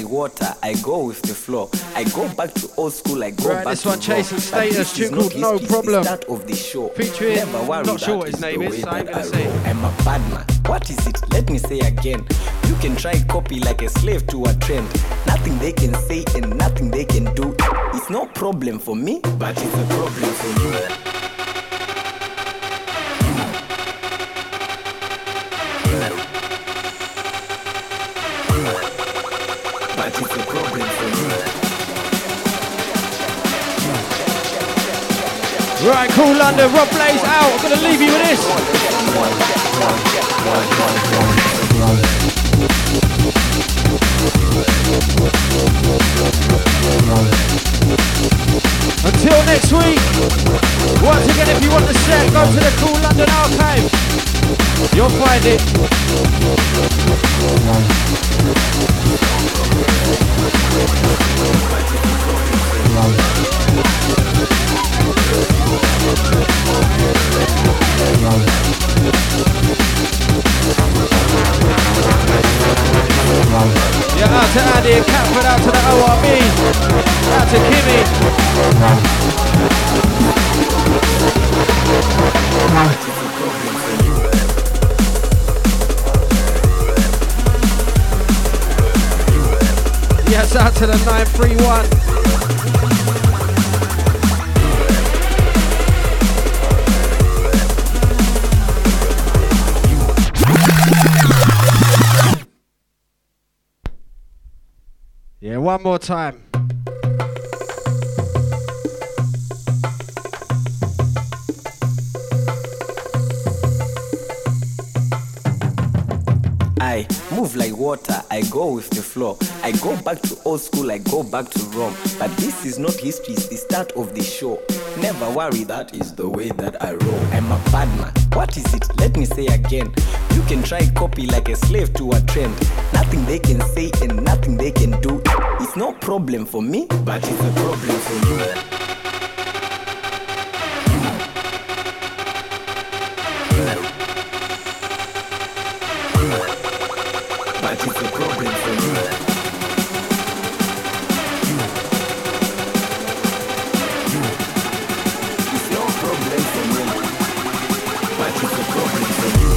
water, I go with the flow. I go back to old school, I go right, back this to one chasing status, tune called No Problem. Start of the show. Featuring, never worry, not sure what that his name is, so I ain't gonna that say. roll. I'm a bad man. What is it? Let me say again. You can try copy like a slave to a trend. Nothing they can say and nothing they can do. It's no problem for me, but it's a problem for you. But it's a problem for you. Right, cool London, Rob Blaze out. I'm gonna leave you with this. Until next week. Once again, if you want the set, go to the Cool London archive. You'll find it. Yeah, out to Andy and Catford, out to the ORB, out to Kimmy. Yes, out to the 931. Yeah, one more time. I move like water, I go with the flow. I go back to old school, I go back to Rome. But this is not history, it's the start of the show. Never worry, that is the way that I roll. I'm a bad man. What is it? Let me say again. You can try copy like a slave to a trend. Nothing they can say and nothing they can do. It's no problem for me, but it's a problem for you. But it's a problem for you. It's no problem for me. But it's a problem for you.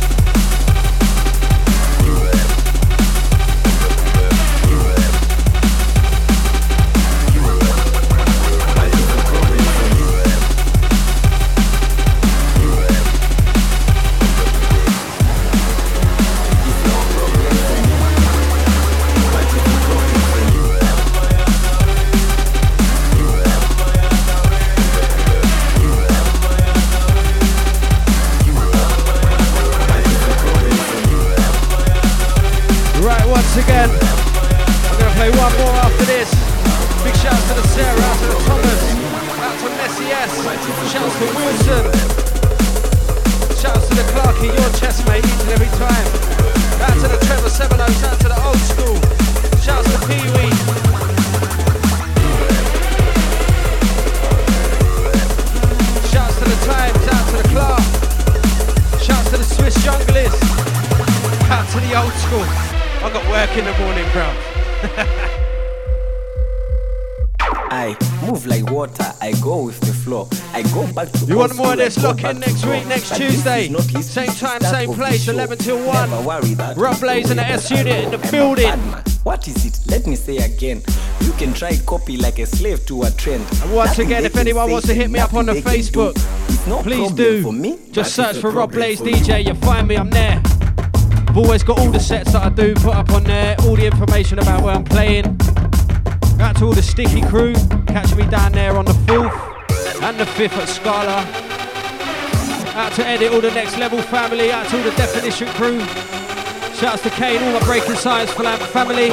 Once again, I'm going to play one more after this. Big shouts to the Sarah, out to the Thomas, out to Messi S, shouts to Wilson, shouts to the Clarkie, your chest mate, each and every time. Out to the Trevor 70, out to the old school, shouts to Pee Wee. Shouts to the Times, out to the Clark, shouts to the Swiss Junglers, out to the old school. I got work in the morning, bro. I move like water, I go with the flow. I go back to you want more of this? Lock in next week, next Tuesday. Same time, same place, 11 till 1. Rob Blaze and the S Unit in the building. What is it? Let me say again. You can try copy like a slave to a trend. And once again, if anyone wants to hit me up on the Facebook, please do. Just search for Rob Blaze DJ, you'll find me, I'm there. I've always got all the sets that I do put up on there, all the information about where I'm playing. Out to all the Sticky crew, catch me down there on the 4th and the 5th at Scala. Out to Edit, all the Next Level family, out to all the Definition crew. Shouts to Kane, all my Breaking Science family.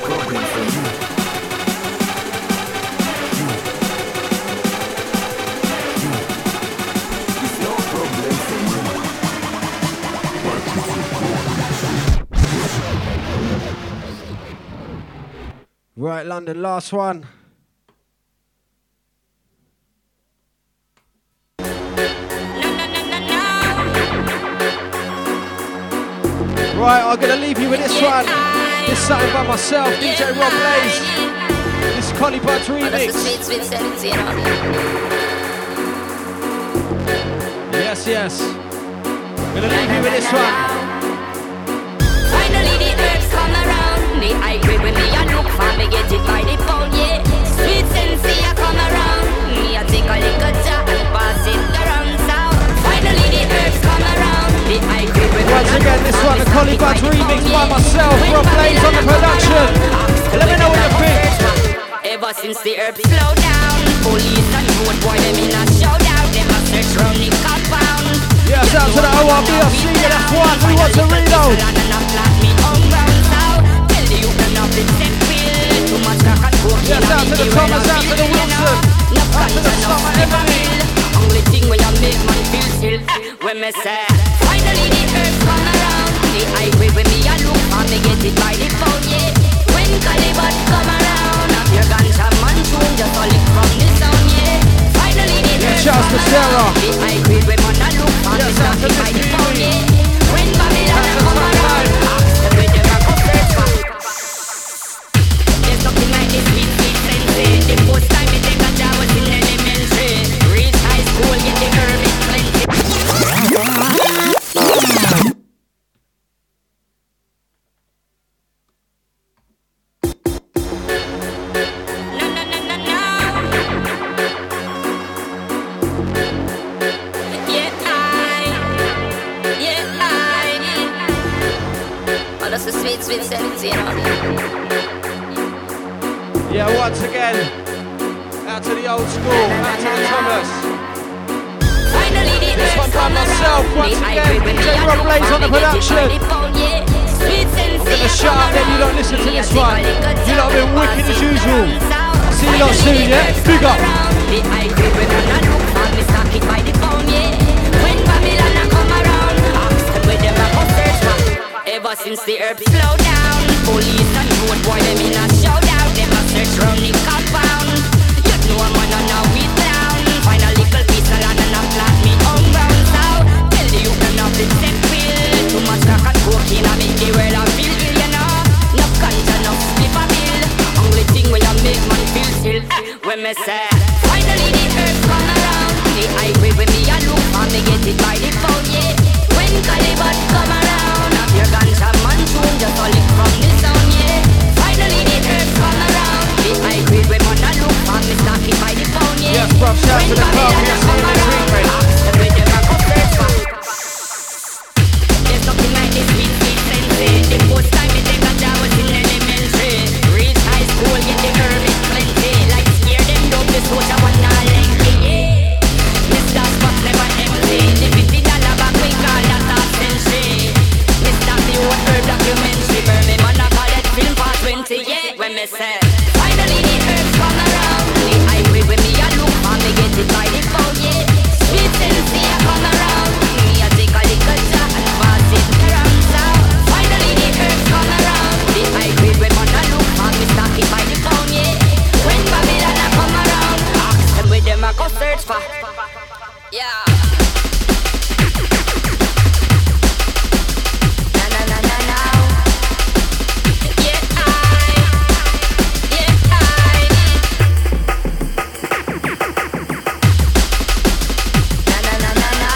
Right, London, last one. Right, I'm gonna leave you with this one. This side by myself, DJ Rob Blaze. This is Collie Buds remix. Yes, yes. Gonna leave you with this one. Finally the herbs come around. The high grade when me a look for me get it by the pound, yeah. Sweet sensei a come around. Me a take a little jar and pass it around. So finally the herbs come around. The high grade when me a look for me get it by the pound. Once again, this one, the Collie Buds remix by myself, Rob Blaze on the production. Let me know what you think. Ever since the herbs slow down, police and road boy them in a showdown. Them a search round the compound. Yes, out to the ORBRC, that's one. Who wants a reload? Yes, out to the Thomas, out to the Wilson, out to the Summer Emily. Only thing when you make man feel still. When me say, finally the herbs come around. The highway when me a look for me get it by the phone, yeah. When Calibut come around, have your ganja man tune just a lick from the sound, yeah. Finally the herbs come around. The highway when man a look for me start it by the phone, yeah. When Babylon come around, ask them where them a go search for. There's nothing like this sweet sensei. The first time me take a job was in elementary. Reach high school, get the herb in plenty. Sweet sensei, you know. Yeah, once again, out to the old school, out to the Thomas. This one by myself, once again, DJ Rob Blaze on the production. I'm gonna shut up then you don't listen to this one. You lot have been wicked as usual. I'll see you lot soon, yeah? Big up. Ever since the herbs slow down, police and road boy them in a showdown. Them a search round the compound. You know I'm on a weed down. Find a little piece of land and a plant me on ground. So tell the youth enough it's set pill. Too much crack and cocaine I make the world a feel ill, you know. No ganja, no slip a bill. Only thing when you make man feel still. When me say, finally the herbs come around. The highway when me a look for me get it by the phone, yeah. When Calibut come around, have your ganja man tune just a lick from the sound, yeah. Finally the herbs come around. The high grade when man a look for me start it by the phone, yeah. Yes, bruv, shout to the club, yes, see you next week, mate. Ask them where them a go search for. There's nothing like this sweet sensei. The first time me take a job was in elementary. Reach high school, get the herb in plenty. Like scare them down, the soldier one not lengthy, yeah. Mr. Spock never empty. The $50 back we call that a century. Mr. The old herb documentary. Burn me man a call it film for 20, yeah. When me say, finally the herbs come around. The highway when me a look for me get it by the phone, yeah. Sweet sensei a come around. Me a take a little jar and pass it around. So finally the herbs come around. The highway when man a look for me start it by the phone, yeah. When Babylon a come around, ask them where them a go search for. Yeah. Na na na na na. Yeah, na na na na na.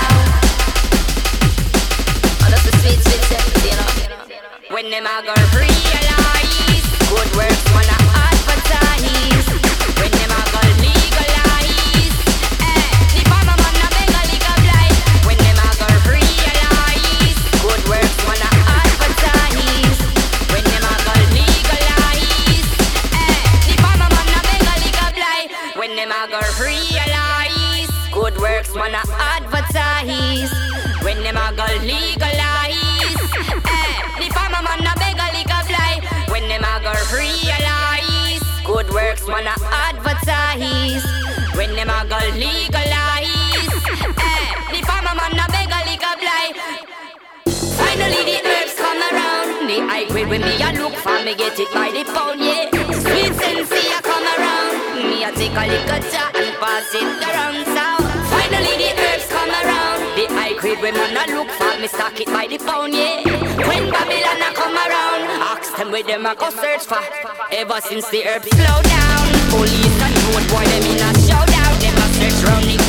Oh, that's a sweet sensei, you know. When them a go realize good works wanna advertise. When them a go legalize, the farmer man a beg a legal blight. When them a go realize good works wanna advertise. When them a go legalize, the farmer man a beg a legal blight. When them a go realize good works wanna advertise. When them a go legalize, the farmer man a beg a legal blight. When them a go realize good works wanna advertise. When them a go legalize, the farmer man a beg a legal blight. Finally the herbs come around. The high grade when me a look for me get it by the pound, yeah. Sweet sensei a come around. Me a take a little jar and pass it around. So finally the herbs come around. The high grade when man a look for me stock it by the pound, yeah. When Babylon a come around, ask them them with them I go search for. Ever since the herb slow down, police and road boy them in a showdown. Them a search round the